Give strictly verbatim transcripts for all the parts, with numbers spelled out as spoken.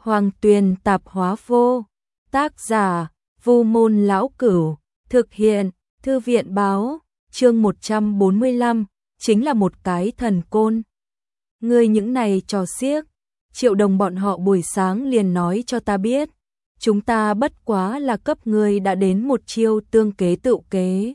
Hoàng Tuyền tạp hóa vô. Tác giả: Vu Môn Lão Cửu. Thực hiện: Thư viện báo. Chương một trăm bốn mươi lăm, chính là một cái thần côn. Ngươi những này trò xiếc, Triệu Đồng bọn họ buổi sáng liền nói cho ta biết, chúng ta bất quá là cấp ngươi đã đến một chiêu tương kế tự kế.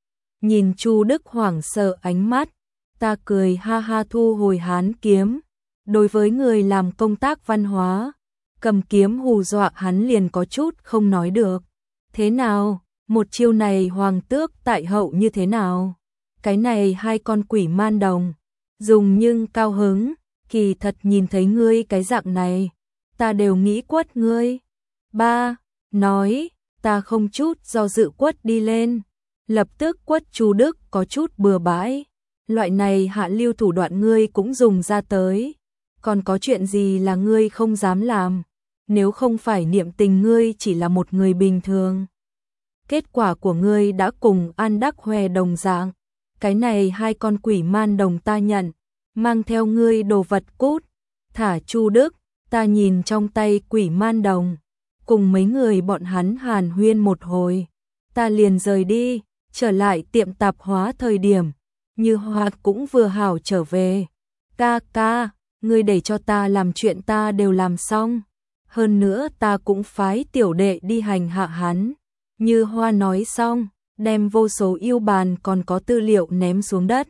Nhìn Chu Đức hoảng sợ ánh mắt, ta cười ha ha thu hồi hán kiếm. Đối với người làm công tác văn hóa, cầm kiếm hù dọa hắn liền có chút không nói được. Thế nào, một chiêu này hoàng tước tại hậu như thế nào? Cái này hai con quỷ man đồng, dùng nhưng cao hứng, kỳ thật nhìn thấy ngươi cái dạng này, ta đều nghĩ quất ngươi. Ba, nói, ta không chút do dự quất đi lên, lập tức quất Chu Đức có chút bừa bãi. Loại này hạ lưu thủ đoạn ngươi cũng dùng ra tới, còn có chuyện gì là ngươi không dám làm, nếu không phải niệm tình ngươi chỉ là một người bình thường. Kết quả của ngươi đã cùng An Đắc Hoè đồng dạng, cái này hai con quỷ man đồng ta nhận, mang theo ngươi đồ vật cút, thả Chu Đức. Ta nhìn trong tay quỷ man đồng, cùng mấy người bọn hắn hàn huyên một hồi, ta liền rời đi, trở lại tiệm tạp hóa thời điểm, Như Hoa cũng vừa hảo trở về. Ca ca, ngươi để cho ta làm chuyện ta đều làm xong, hơn nữa ta cũng phái tiểu đệ đi hành hạ hắn. Như Hoa nói xong, đem vô số yêu bàn còn có tư liệu ném xuống đất.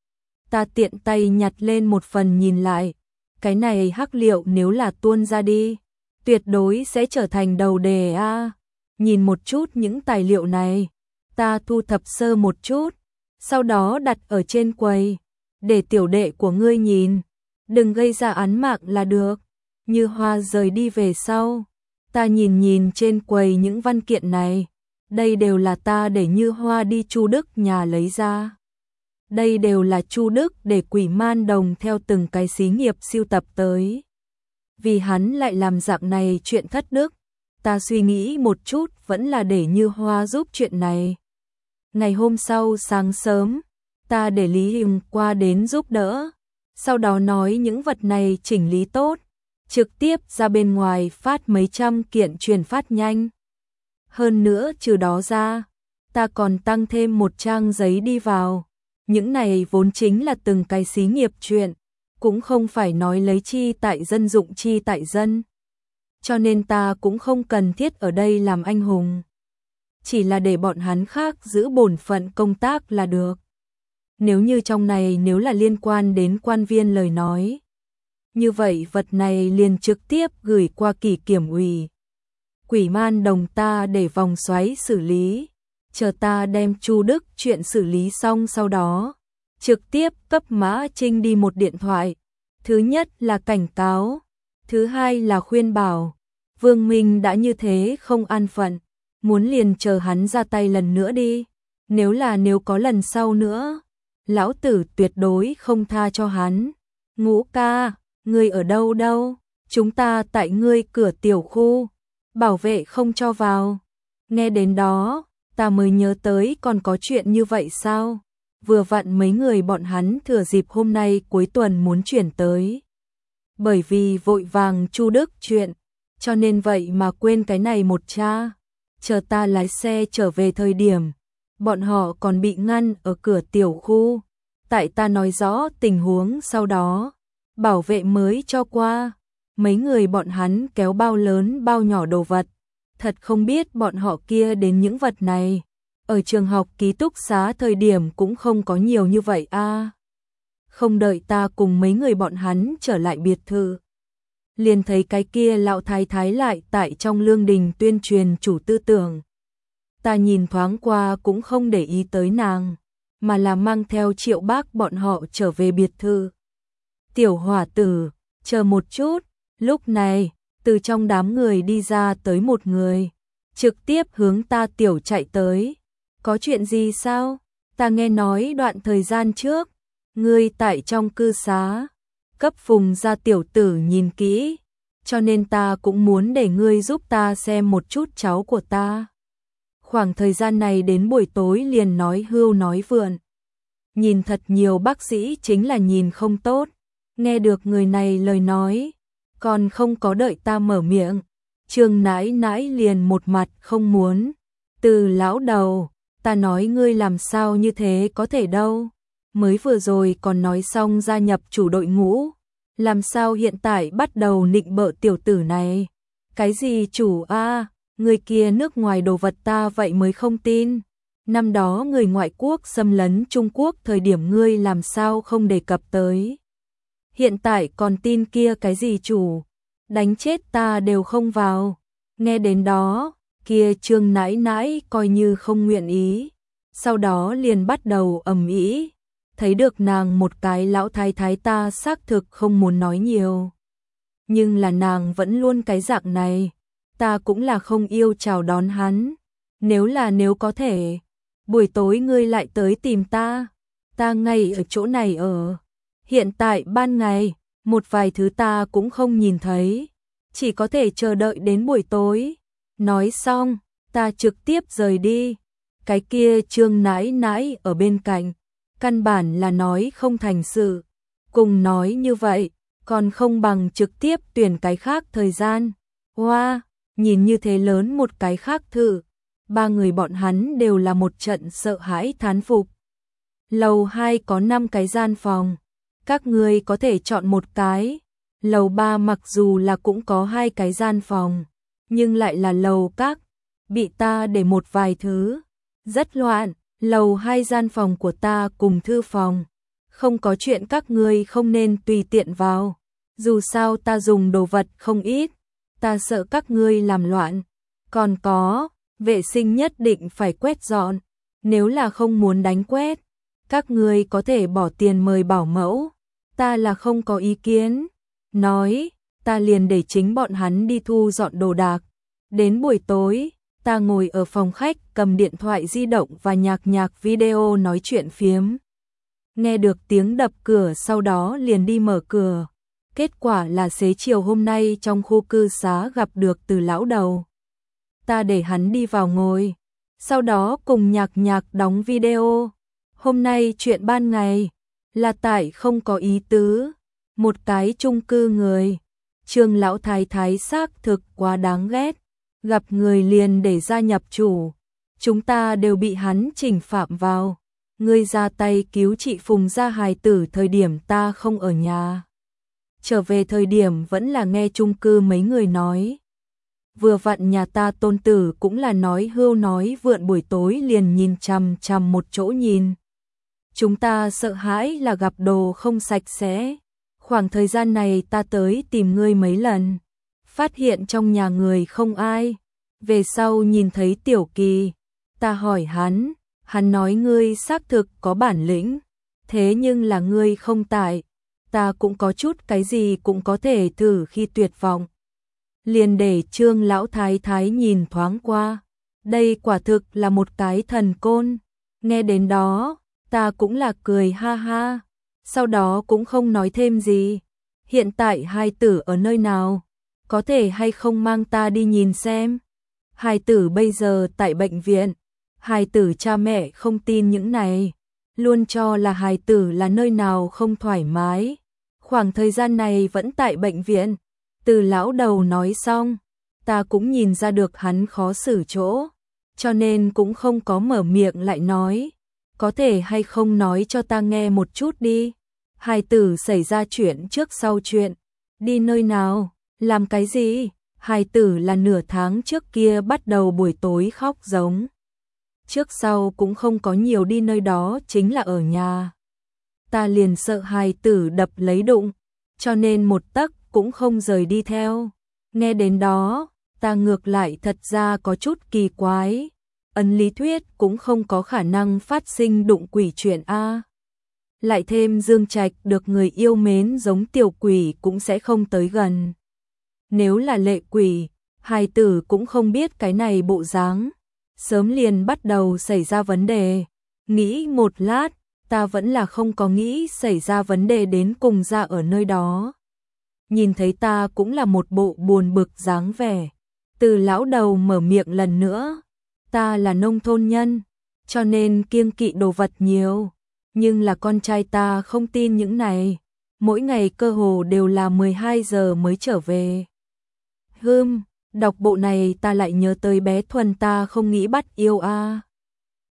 Ta tiện tay nhặt lên một phần nhìn lại, cái này hắc liệu nếu là tuôn ra đi, tuyệt đối sẽ trở thành đầu đề a. Nhìn một chút những tài liệu này, ta thu thập sơ một chút, sau đó đặt ở trên quầy, để tiểu đệ của ngươi nhìn, đừng gây ra án mạng là được. Như Hoa rời đi về sau, ta nhìn nhìn trên quầy những văn kiện này, đây đều là ta để Như Hoa đi Chu Đức nhà lấy ra. Đây đều là Chu Đức để quỷ man đồng theo từng cái xí nghiệp sưu tập tới. Vì hắn lại làm dạng này chuyện thất đức, ta suy nghĩ một chút vẫn là để Như Hoa giúp chuyện này. Ngày hôm sau sáng sớm, ta để Lý Hình qua đến giúp đỡ, sau đó nói những vật này chỉnh lý tốt, trực tiếp ra bên ngoài phát mấy trăm kiện truyền phát nhanh. Hơn nữa trừ đó ra, ta còn tăng thêm một trang giấy đi vào. Những này vốn chính là từng cái xí nghiệp chuyện, cũng không phải nói lấy chi tại dân dụng chi tại dân. Cho nên ta cũng không cần thiết ở đây làm anh hùng. Chỉ là để bọn hắn khác giữ bổn phận công tác là được. Nếu như trong này nếu là liên quan đến quan viên lời nói, như vậy vật này liền trực tiếp gửi qua kỳ kiểm ủy. Quỷ man đồng ta để vòng xoáy xử lý, chờ ta đem Chu Đức chuyện xử lý xong sau đó, trực tiếp cấp Mã Trinh đi một điện thoại. Thứ nhất là cảnh cáo, thứ hai là khuyên bảo, Vương Minh đã như thế không an phận, muốn liền chờ hắn ra tay lần nữa đi, nếu là nếu có lần sau nữa, lão tử tuyệt đối không tha cho hắn. Ngũ ca, ngươi ở đâu đâu? Chúng ta tại ngươi cửa tiểu khu, bảo vệ không cho vào. Nghe đến đó, ta mới nhớ tới còn có chuyện như vậy sao? Vừa vặn mấy người bọn hắn thừa dịp hôm nay cuối tuần muốn chuyển tới. Bởi vì vội vàng Chu Đức chuyện, cho nên vậy mà quên cái này một cha. Chờ ta lái xe trở về thời điểm, bọn họ còn bị ngăn ở cửa tiểu khu. Tại ta nói rõ tình huống sau đó, bảo vệ mới cho qua. Mấy người bọn hắn kéo bao lớn bao nhỏ đồ vật. Thật không biết bọn họ kia đến những vật này. Ở trường học ký túc xá thời điểm cũng không có nhiều như vậy a. À. Không đợi ta cùng mấy người bọn hắn trở lại biệt thự, liền thấy cái kia lão thái thái lại tại trong lương đình tuyên truyền chủ tư tưởng. Ta nhìn thoáng qua cũng không để ý tới nàng, mà là mang theo Triệu Bác bọn họ trở về biệt thự. Tiểu hỏa tử, chờ một chút. Lúc này, từ trong đám người đi ra tới một người, trực tiếp hướng ta tiểu chạy tới. Có chuyện gì sao? Ta nghe nói đoạn thời gian trước, ngươi tại trong cư xá, cấp Phùng gia tiểu tử nhìn kỹ, cho nên ta cũng muốn để ngươi giúp ta xem một chút cháu của ta. Khoảng thời gian này đến buổi tối liền nói hưu nói vượn. Nhìn thật nhiều bác sĩ chính là nhìn không tốt. Nghe được người này lời nói, Còn không có đợi ta mở miệng, Trương nãi nãi liền một mặt không muốn. Từ lão đầu, ta nói ngươi làm sao như thế có thể đâu. Mới vừa rồi còn nói xong gia nhập chủ đội ngũ. Làm sao hiện tại bắt đầu nịnh bợ tiểu tử này? Cái gì chủ a, người kia nước ngoài đồ vật ta vậy mới không tin. Năm đó người ngoại quốc xâm lấn Trung Quốc thời điểm ngươi làm sao không đề cập tới. Hiện tại còn tin kia cái gì chủ, đánh chết ta đều không vào. Nghe đến đó, kia Trương nãi nãi coi như không nguyện ý. Sau đó liền bắt đầu ầm ĩ. Thấy được nàng một cái lão thái thái ta xác thực không muốn nói nhiều. Nhưng là nàng vẫn luôn cái dạng này, ta cũng là không yêu chào đón hắn. Nếu là nếu có thể, buổi tối ngươi lại tới tìm ta, ta ngay ở chỗ này ở. Hiện tại ban ngày, một vài thứ ta cũng không nhìn thấy, chỉ có thể chờ đợi đến buổi tối. Nói xong, ta trực tiếp rời đi. Cái kia Trương nãi nãi ở bên cạnh, căn bản là nói không thành sự. Cùng nói như vậy, còn không bằng trực tiếp tuyển cái khác thời gian. Hoa, wow, nhìn như thế lớn một cái khác thử. Ba người bọn hắn đều là một trận sợ hãi thán phục. Lầu hai có năm cái gian phòng, các ngươi có thể chọn một cái. Lầu ba mặc dù là cũng có hai cái gian phòng, nhưng lại là lầu các, bị ta để một vài thứ. Rất loạn, lầu hai gian phòng của ta cùng thư phòng. Không có chuyện các ngươi không nên tùy tiện vào. Dù sao ta dùng đồ vật không ít, ta sợ các ngươi làm loạn. Còn có, vệ sinh nhất định phải quét dọn. Nếu là không muốn đánh quét, các ngươi có thể bỏ tiền mời bảo mẫu. Ta là không có ý kiến. Nói, ta liền để chính bọn hắn đi thu dọn đồ đạc. Đến buổi tối, ta ngồi ở phòng khách cầm điện thoại di động và nhạc nhạc video nói chuyện phiếm. Nghe được tiếng đập cửa sau đó liền đi mở cửa. Kết quả là xế chiều hôm nay trong khu cư xá gặp được Từ lão đầu. Ta để hắn đi vào ngồi, sau đó cùng nhạc nhạc đóng video. Hôm nay chuyện ban ngày là tại không có ý tứ, một cái chung cư người. Trương lão thái thái xác thực quá đáng ghét, gặp người liền để gia nhập chủ. Chúng ta đều bị hắn chỉnh phạm vào. Ngươi ra tay cứu chị Phùng gia hài tử thời điểm ta không ở nhà. Trở về thời điểm vẫn là nghe chung cư mấy người nói. Vừa vặn nhà ta tôn tử cũng là nói hưu nói vượn buổi tối liền nhìn chằm chằm một chỗ nhìn. Chúng ta sợ hãi là gặp đồ không sạch sẽ. Khoảng thời gian này ta tới tìm ngươi mấy lần, phát hiện trong nhà người không ai. Về sau nhìn thấy Tiểu Kỳ, ta hỏi hắn, hắn nói ngươi xác thực có bản lĩnh, thế nhưng là ngươi không tại. Ta cũng có chút cái gì cũng có thể thử khi tuyệt vọng. Liền để Trương lão thái thái nhìn thoáng qua. Đây quả thực là một cái thần côn. Nghe đến đó, ta cũng là cười ha ha. Sau đó cũng không nói thêm gì. Hiện tại hài tử ở nơi nào? Có thể hay không mang ta đi nhìn xem? Hài tử bây giờ tại bệnh viện. Hài tử cha mẹ không tin những này, luôn cho là hài tử là nơi nào không thoải mái. Khoảng thời gian này vẫn tại bệnh viện. Từ lão đầu nói xong, ta cũng nhìn ra được hắn khó xử chỗ, cho nên cũng không có mở miệng lại nói. Có thể hay không nói cho ta nghe một chút đi. Hài tử xảy ra chuyện trước sau chuyện. Đi nơi nào? Làm cái gì? Hài tử là nửa tháng trước kia bắt đầu buổi tối khóc giống. Trước sau cũng không có nhiều đi nơi đó, chính là ở nhà. Ta liền sợ hài tử đập lấy đụng, cho nên một tấc cũng không rời đi theo. Nghe đến đó, ta ngược lại thật ra có chút kỳ quái. Ấn lý thuyết cũng không có khả năng phát sinh đụng quỷ chuyện a. Lại thêm Dương Trạch được người yêu mến giống tiểu quỷ cũng sẽ không tới gần. Nếu là lệ quỷ, hài tử cũng không biết cái này bộ dáng, sớm liền bắt đầu xảy ra vấn đề. Nghĩ một lát, ta vẫn là không có nghĩ xảy ra vấn đề đến cùng ra ở nơi đó. Nhìn thấy ta cũng là một bộ buồn bực dáng vẻ. Từ lão đầu mở miệng lần nữa. Ta là nông thôn nhân, cho nên kiêng kỵ đồ vật nhiều. Nhưng là con trai ta không tin những này. mỗi ngày cơ hồ đều là mười hai giờ mới trở về. Hừm, đọc bộ này ta lại nhớ tới bé Thuần ta không nghĩ bắt yêu a.